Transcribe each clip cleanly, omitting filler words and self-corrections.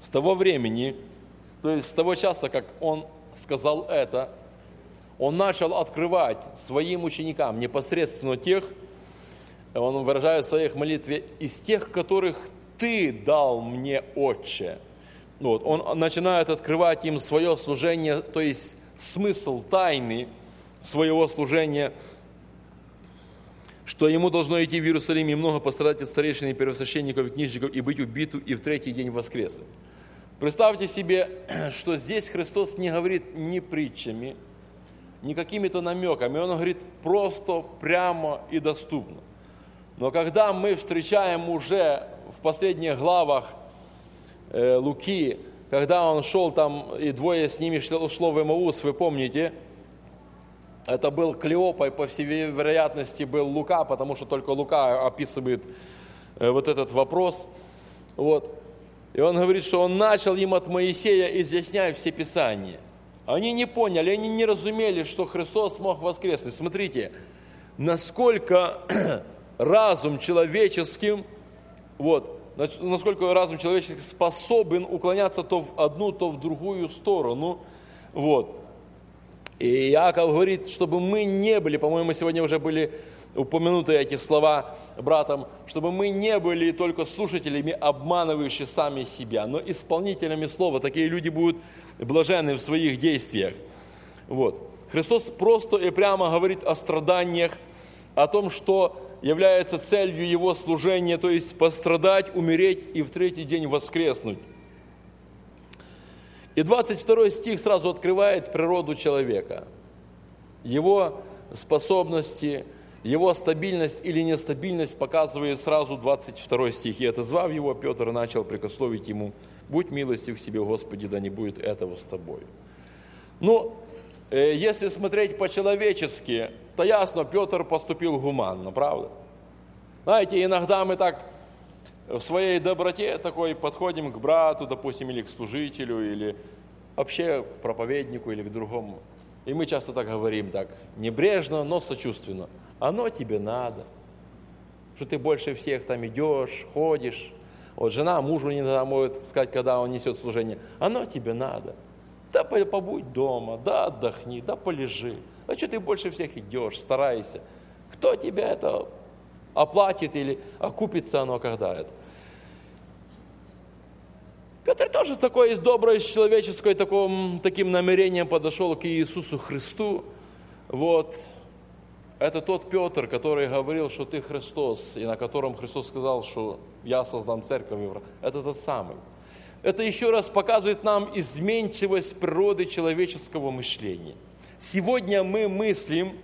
С того времени, то есть с того часа, как Он сказал это, Он начал открывать своим ученикам непосредственно тех, Он выражает в своих молитве, из тех, которых Ты дал мне, Отче. Вот, Он начинает открывать им свое служение, то есть смысл тайны своего служения, что Ему должно идти в Иерусалим и много пострадать от старейшин и первосвященников и книжников и быть убиту и в третий день воскреснуть. Представьте себе, что здесь Христос не говорит ни притчами, ни какими-то намеками, Он говорит просто, прямо и доступно. Но когда мы встречаем уже в последних главах Луки, когда Он шел там, и двое с ними шло в Эмаус, вы помните, это был Клеопа, и по всей вероятности был Лука, потому что только Лука описывает вот этот вопрос. Вот. И он говорит, что он начал им от Моисея, изъясняя все Писания. Они не поняли, они не разумели, что Христос мог воскреснуть. Смотрите, насколько разум человеческий, насколько разум человеческий способен уклоняться то в одну, то в другую сторону. Вот. И Иаков говорит, чтобы мы не были, по-моему, сегодня уже были упомянуты эти слова братом, чтобы мы не были только слушателями, обманывающими сами себя, но исполнителями слова. Такие люди будут блаженны в своих действиях. Вот. Христос просто и прямо говорит о страданиях, о том, что является целью Его служения, то есть пострадать, умереть и в третий день воскреснуть. И 22 стих сразу открывает природу человека, его способности, его стабильность или нестабильность показывает сразу 22 стих. «И отозвав его, Петр начал прикословить ему: будь милостив к себе, Господи, да не будет этого с тобою». Ну, если смотреть по-человечески, то ясно, Петр поступил гуманно, правда? Знаете, иногда мы так в своей доброте такой подходим к брату, допустим, или к служителю, или вообще к проповеднику, или к другому. И мы часто так говорим, так небрежно, но сочувственно. Оно тебе надо, что ты больше всех там идешь, ходишь. Вот жена мужу иногда может сказать, когда он несет служение: оно тебе надо. Да побудь дома, да отдохни, да полежи. А что ты больше всех идешь, старайся. Кто тебя это оплатит или окупится оно когда это? Петр тоже такой с доброй, с человеческой таким намерением подошел к Иисусу Христу. Вот. Это тот Петр, который говорил, что ты Христос, и на котором Христос сказал, что я создам церковь. Это тот самый. Это еще раз показывает нам изменчивость природы человеческого мышления. Сегодня мы мыслим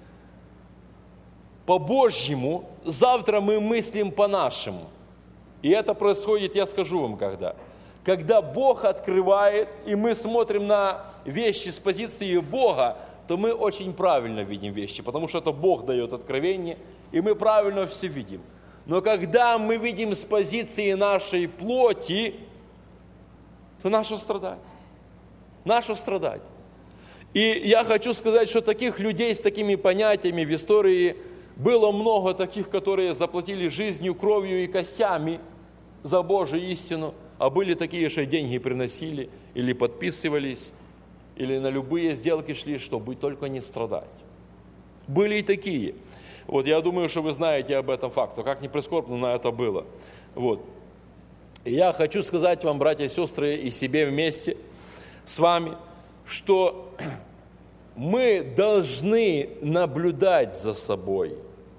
по-божьему, завтра мы мыслим по-нашему. И это происходит, я скажу вам, когда. Когда Бог открывает, и мы смотрим на вещи с позиции Бога, то мы очень правильно видим вещи, потому что это Бог дает откровение, и мы правильно все видим. Но когда мы видим с позиции нашей плоти, то нашу страдать. Нашу страдать. И я хочу сказать, что таких людей с такими понятиями в истории было много таких, которые заплатили жизнью, кровью и костями за Божию истину, а были такие, что деньги приносили или подписывались, или на любые сделки шли, чтобы только не страдать. Были и такие. Вот, я думаю, что вы знаете об этом факте, как ни прискорбно, но это было. Вот. И я хочу сказать вам, братья и сестры, и себе вместе с вами, что мы должны наблюдать за собой,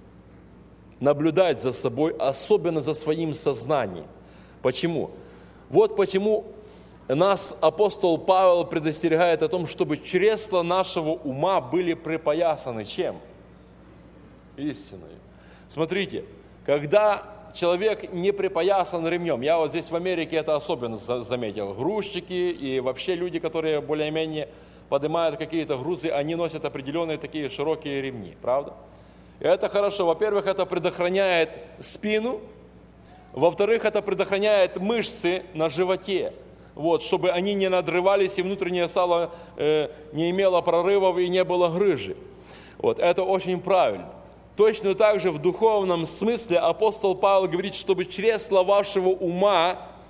особенно за своим сознанием. Почему? Вот почему нас апостол Павел предостерегает о том, чтобы чресла нашего ума были припоясаны чем? Истиной. Смотрите, когда человек не припоясан ремнем, я вот здесь в Америке это особенно заметил, грузчики и вообще люди, которые более-менее поднимают какие-то грузы, они носят определенные такие широкие ремни, правда? И это хорошо. Во-первых, это предохраняет спину, во-вторых, это предохраняет мышцы на животе, вот, чтобы они не надрывались и внутреннее сало не имело прорывов и не было грыжи. Вот, это очень правильно. Точно так же в духовном смысле апостол Павел говорит, чтобы чресла вашего ума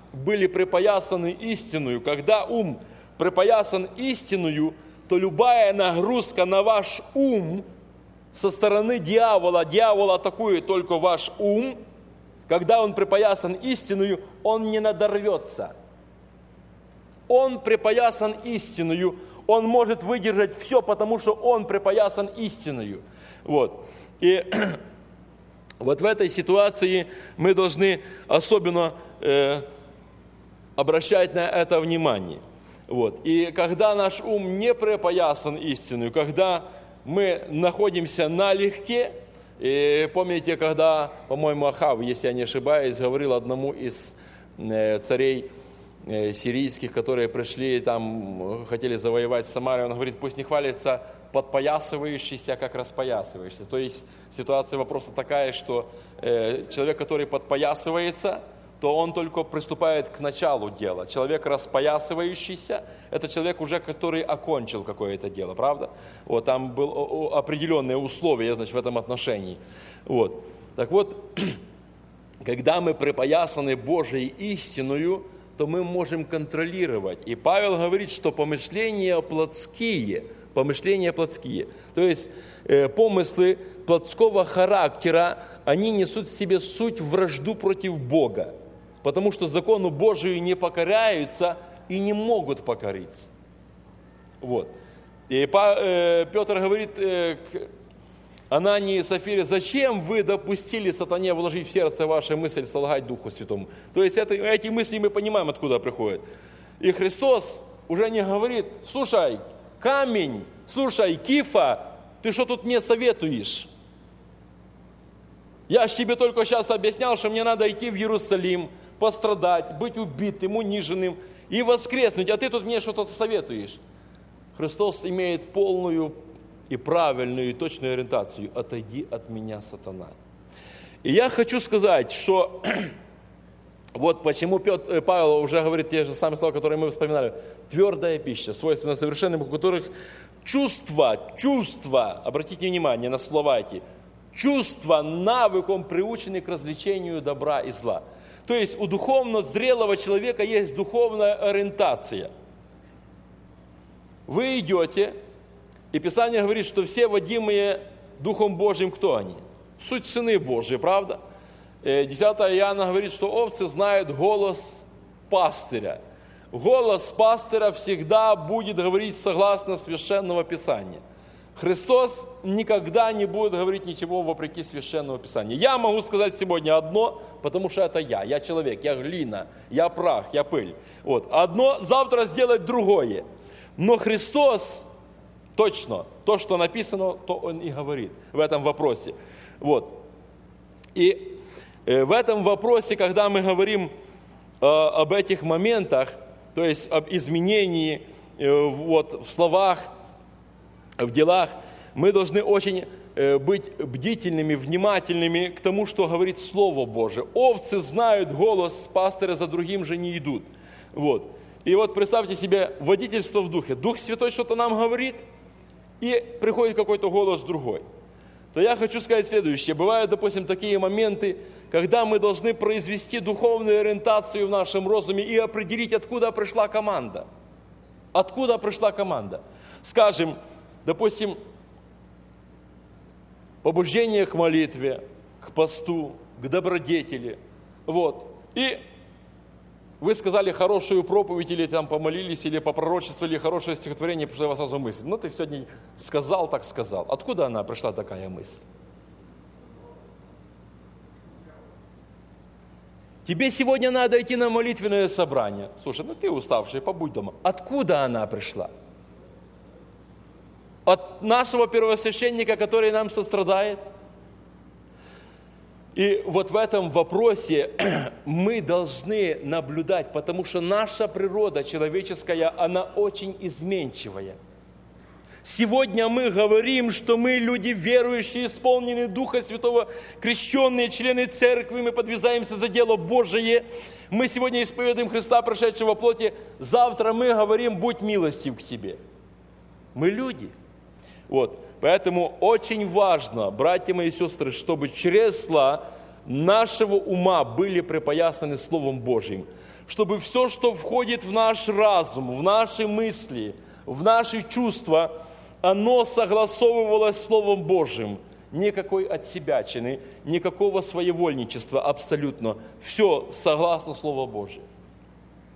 были припоясаны истиною, когда ум припоясан истиною, то любая нагрузка на ваш ум со стороны дьявола, дьявол атакует только ваш ум, когда он припоясан истиною, он не надорвется. Он припоясан истиною, он может выдержать все, потому что он припоясан истиною. Вот. И вот в этой ситуации мы должны особенно обращать на это внимание. Вот. И когда наш ум не припоясан истиною, когда мы находимся налегке, и помните, когда, по-моему, Ахав, если я не ошибаюсь, говорил одному из царей сирийских, которые пришли, там, хотели завоевать Самарию, он говорит, пусть не хвалится подпоясывающийся, как распоясывающийся. То есть ситуация вопроса такая, что человек, который подпоясывается, то он только приступает к началу дела. Человек распоясывающийся, это человек уже, который окончил какое-то дело, правда? Вот, там было определенные условия, значит, в этом отношении. Вот. Так вот, когда мы припоясаны Божией истиною, то мы можем контролировать. И Павел говорит, что помышления плотские, то есть помыслы плотского характера, они несут в себе суть вражду против Бога, потому что закону Божию не покоряются и не могут покориться. Вот. И Петр говорит к Анании и Сапфире, зачем вы допустили сатане вложить в сердце вашу мысль солгать Духу Святому? То есть эти мысли мы понимаем, откуда приходят. И Христос уже не говорит, слушай, камень, слушай, Кифа, ты что тут мне советуешь? Я ж тебе только сейчас объяснял, что мне надо идти в Иерусалим, пострадать, быть убитым, униженным и воскреснуть, а ты тут мне что-то советуешь. Христос имеет полную и правильную, и точную ориентацию. Отойди от меня, сатана. И я хочу сказать, что вот почему Павел уже говорит те же самые слова, которые мы вспоминали. Твердая пища, свойственна совершенным, у которых чувства, обратите внимание на слова эти, чувства навыком приучены к развлечению добра и зла. То есть у духовно зрелого человека есть духовная ориентация. Вы идете, и Писание говорит, что все водимые Духом Божьим, кто они? Суть сыны Божьи, правда? 10 Иоанна говорит, что овцы знают голос пастыря. Голос пастыря всегда будет говорить согласно Священного Писания. Христос никогда не будет говорить ничего вопреки Священному Писанию. Я могу сказать сегодня одно, потому что это я человек, я глина, я прах, я пыль. Вот. Одно завтра сделать другое. Но Христос точно, то, что написано, то Он и говорит в этом вопросе. Вот. И в этом вопросе, когда мы говорим об этих моментах, то есть об изменении вот, в словах, в делах, мы должны очень быть бдительными, внимательными к тому, что говорит Слово Божие. Овцы знают голос пастыря, за другим же не идут. Вот. И вот представьте себе водительство в Духе. Дух Святой что-то нам говорит, и приходит какой-то голос другой. То я хочу сказать следующее. Бывают, допустим, такие моменты, когда мы должны произвести духовную ориентацию в нашем разуме и определить, откуда пришла команда. Откуда пришла команда. Скажем, допустим, побуждение к молитве, к посту, к добродетели. Вот. И вы сказали хорошую проповедь, или там помолились, или попророчествовали хорошее стихотворение, пришла у вас сразу мысль. Ну, ты сегодня сказал, так сказал. Откуда она пришла, такая мысль? Тебе сегодня надо идти на молитвенное собрание. Слушай, ну ты уставший, побудь дома. Откуда она пришла? От нашего первосвященника, который нам сострадает? И вот в этом вопросе мы должны наблюдать, потому что наша природа человеческая, она очень изменчивая. Сегодня мы говорим, что мы люди верующие, исполненные Духа Святого, крещенные, члены церкви, мы подвязаемся за дело Божие. Мы сегодня исповедуем Христа, прошедшего во плоти. Завтра мы говорим, будь милостив к себе. Мы люди. Вот. Поэтому очень важно, братья мои и сестры, чтобы чресла нашего ума были припоясаны Словом Божьим, чтобы все, что входит в наш разум, в наши мысли, в наши чувства, оно согласовывалось с Словом Божьим. Никакой отсебячины, никакого своевольничества абсолютно. Все согласно Слову Божьему.